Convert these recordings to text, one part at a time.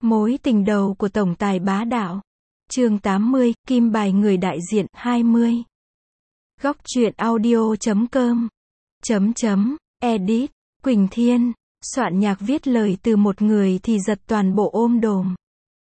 Mối tình đầu của tổng tài bá đạo. Chương 80, Kim bài người đại diện, 20. Góc truyện audio.com. Edit, Quỳnh Thiên. Soạn nhạc viết lời từ một người thì giật toàn bộ ôm đồm.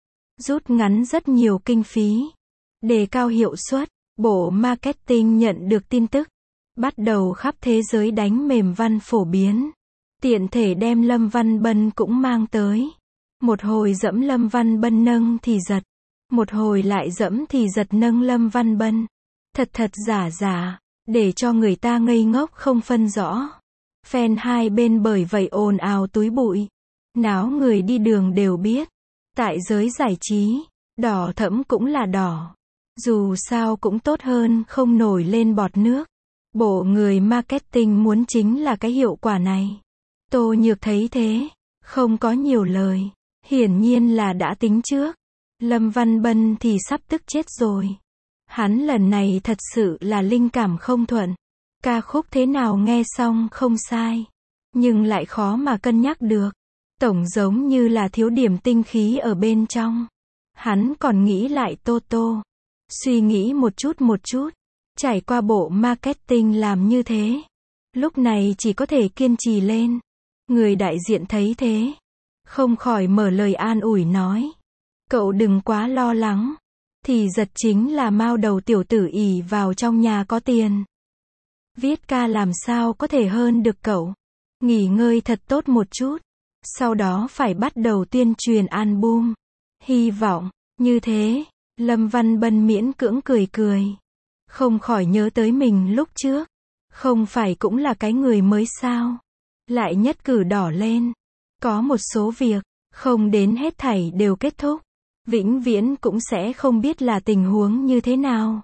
Rút ngắn rất nhiều kinh phí. Đề cao hiệu suất. Bộ marketing nhận được tin tức. Bắt đầu khắp thế giới đánh mềm văn phổ biến. Tiện thể đem Lâm Văn Bân cũng mang tới. Một hồi dẫm Lâm Văn Bân nâng thì giật. Một hồi lại dẫm thì giật nâng Lâm Văn Bân. Thật giả, để cho người ta ngây ngốc không phân rõ. Fan hai bên bởi vậy ồn ào túi bụi. Náo người đi đường đều biết. Tại giới giải trí, đỏ thẫm cũng là đỏ. Dù sao cũng tốt hơn không nổi lên bọt nước. Bộ người marketing muốn chính là cái hiệu quả này. Tô Nhược thấy thế, không có nhiều lời. Hiển nhiên là đã tính trước. Lâm Văn Bân thì sắp tức chết rồi. Hắn lần này thật sự là linh cảm không thuận. Ca khúc thế nào nghe xong không sai. Nhưng lại khó mà cân nhắc được. Tổng giống như là thiếu điểm tinh khí ở bên trong. Hắn còn nghĩ lại Tô. Suy nghĩ một chút. Trải qua bộ marketing làm như thế. Lúc này chỉ có thể kiên trì lên. Người đại diện thấy thế. Không khỏi mở lời an ủi nói. Cậu đừng quá lo lắng. Thì giật chính là mao đầu tiểu tử ỷ vào trong nhà có tiền. Viết ca làm sao có thể hơn được cậu. Nghỉ ngơi thật tốt một chút. Sau đó phải bắt đầu tuyên truyền album. Hy vọng, như thế, Lâm Văn Bân miễn cưỡng cười. Không khỏi nhớ tới mình lúc trước. Không phải cũng là cái người mới sao. Lại nhất cử đỏ lên. Có một số việc, không đến hết thảy đều kết thúc. Vĩnh viễn cũng sẽ không biết là tình huống như thế nào.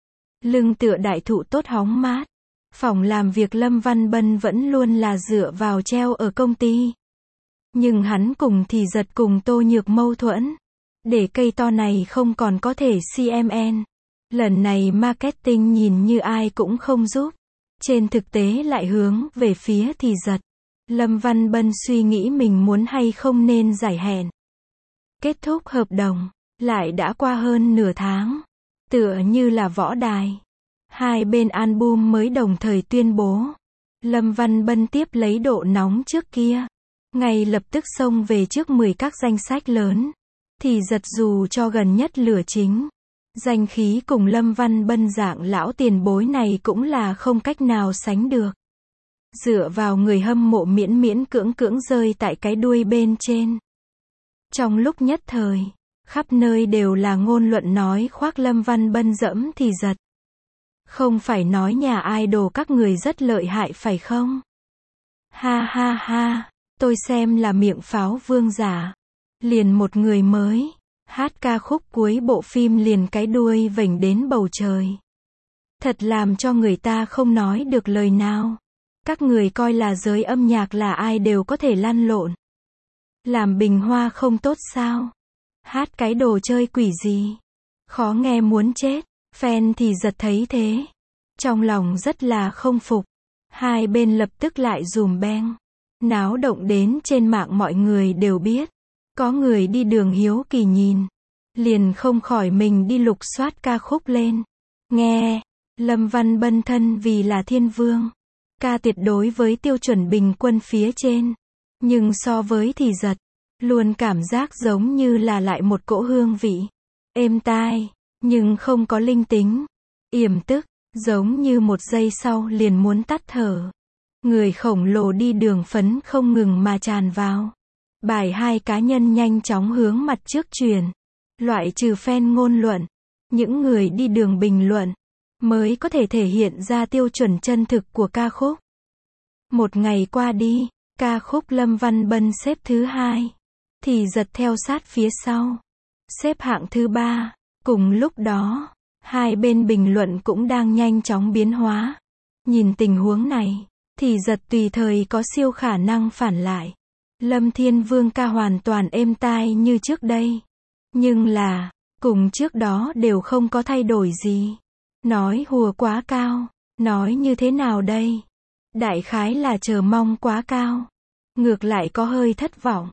Lưng tựa đại thụ tốt hóng mát. Phòng làm việc Lâm Văn Bân vẫn luôn là dựa vào treo ở công ty. Nhưng hắn cùng thì giật cùng Tô Nhược mâu thuẫn. Để cây to này không còn có thể CMN. Lần này marketing nhìn như ai cũng không giúp. Trên thực tế lại hướng về phía thì giật. Lâm Văn Bân suy nghĩ mình muốn hay không nên giải hẹn. Kết thúc hợp đồng, lại đã qua hơn nửa tháng. Tựa như là võ đài. Hai bên album mới đồng thời tuyên bố. Lâm Văn Bân tiếp lấy độ nóng trước kia. Ngay lập tức xông về trước 10 các danh sách lớn. Thì giật dù cho gần nhất lửa chính. Danh khí cùng Lâm Văn Bân dạng lão tiền bối này cũng là không cách nào sánh được. Dựa vào người hâm mộ miễn cưỡng rơi tại cái đuôi bên trên. Trong lúc nhất thời, khắp nơi đều là ngôn luận nói khoác Lâm Văn Bân dẫm thì giật. Không phải nói nhà idol các người rất lợi hại phải không? Ha, tôi xem là miệng pháo vương giả. Liền một người mới, hát ca khúc cuối bộ phim liền cái đuôi vểnh đến bầu trời. Thật làm cho người ta không nói được lời nào. Các người coi là giới âm nhạc là ai đều có thể lăn lộn. Làm bình hoa không tốt sao? Hát cái đồ chơi quỷ gì? Khó nghe muốn chết. Fan thì giật thấy thế. Trong lòng rất là không phục. Hai bên lập tức lại dùm beng. Náo động đến trên mạng mọi người đều biết. Có người đi đường hiếu kỳ nhìn. Liền không khỏi mình đi lục soát ca khúc lên. Nghe. Lâm Văn Bân thân vì là thiên vương. Ca tuyệt đối với tiêu chuẩn bình quân phía trên. Nhưng so với thì giật. Luôn cảm giác giống như là lại một cỗ hương vị. Êm tai. Nhưng không có linh tính. Yểm tức. Giống như một giây sau liền muốn tắt thở. Người khổng lồ đi đường phấn không ngừng mà tràn vào. Bài hai cá nhân nhanh chóng hướng mặt trước truyền. Loại trừ fan ngôn luận. Những người đi đường bình luận. Mới có thể thể hiện ra tiêu chuẩn chân thực của ca khúc. Một ngày qua đi, ca khúc Lâm Văn Bân xếp thứ 2. Thì giật theo sát phía sau. Xếp hạng thứ 3. Cùng lúc đó, hai bên bình luận cũng đang nhanh chóng biến hóa. Nhìn tình huống này, thì giật tùy thời có siêu khả năng phản lại. Lâm Thiên Vương ca hoàn toàn êm tai như trước đây. Nhưng là, cùng trước đó đều không có thay đổi gì. Nói hùa quá cao. Nói như thế nào đây? Đại khái là chờ mong quá cao. Ngược lại có hơi thất vọng.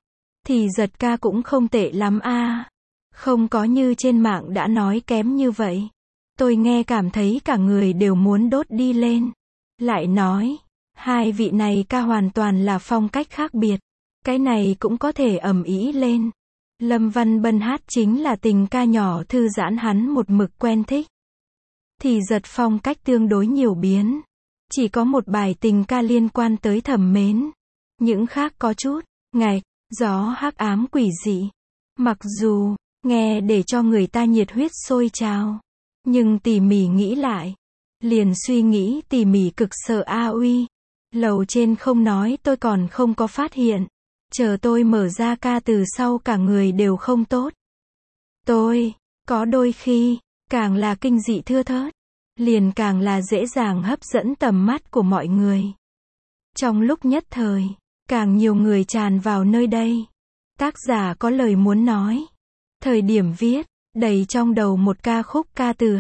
Thì giật ca cũng không tệ lắm a. Không có như trên mạng đã nói kém như vậy. Tôi nghe cảm thấy cả người đều muốn đốt đi lên. Lại nói, hai vị này ca hoàn toàn là phong cách khác biệt. Cái này cũng có thể ầm ĩ lên. Lâm Văn Bân hát chính là tình ca nhỏ thư giãn hắn một mực quen thích. Thì giật phong cách tương đối nhiều biến. Chỉ có một bài tình ca liên quan tới thẩm mến. Những khác có chút, ngạch, gió hắc ám quỷ dị. Mặc dù, nghe để cho người ta nhiệt huyết sôi trào. Nhưng tỉ mỉ nghĩ lại. Liền suy nghĩ tỉ mỉ cực sợ a uy. Lầu trên không nói tôi còn không có phát hiện. Chờ tôi mở ra ca từ sau cả người đều không tốt. Tôi, có đôi khi, càng là kinh dị thưa thớt. Liền càng là dễ dàng hấp dẫn tầm mắt của mọi người. Trong lúc nhất thời, càng nhiều người tràn vào nơi đây. Tác giả có lời muốn nói. Thời điểm viết, đầy trong đầu một ca khúc ca từ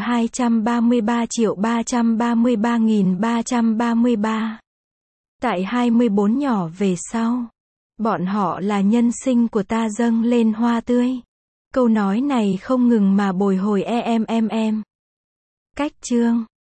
233.333.333. Tại 24 nhỏ về sau. Bọn họ là nhân sinh của ta dâng lên hoa tươi. Câu nói này không ngừng mà bồi hồi em. Cách chương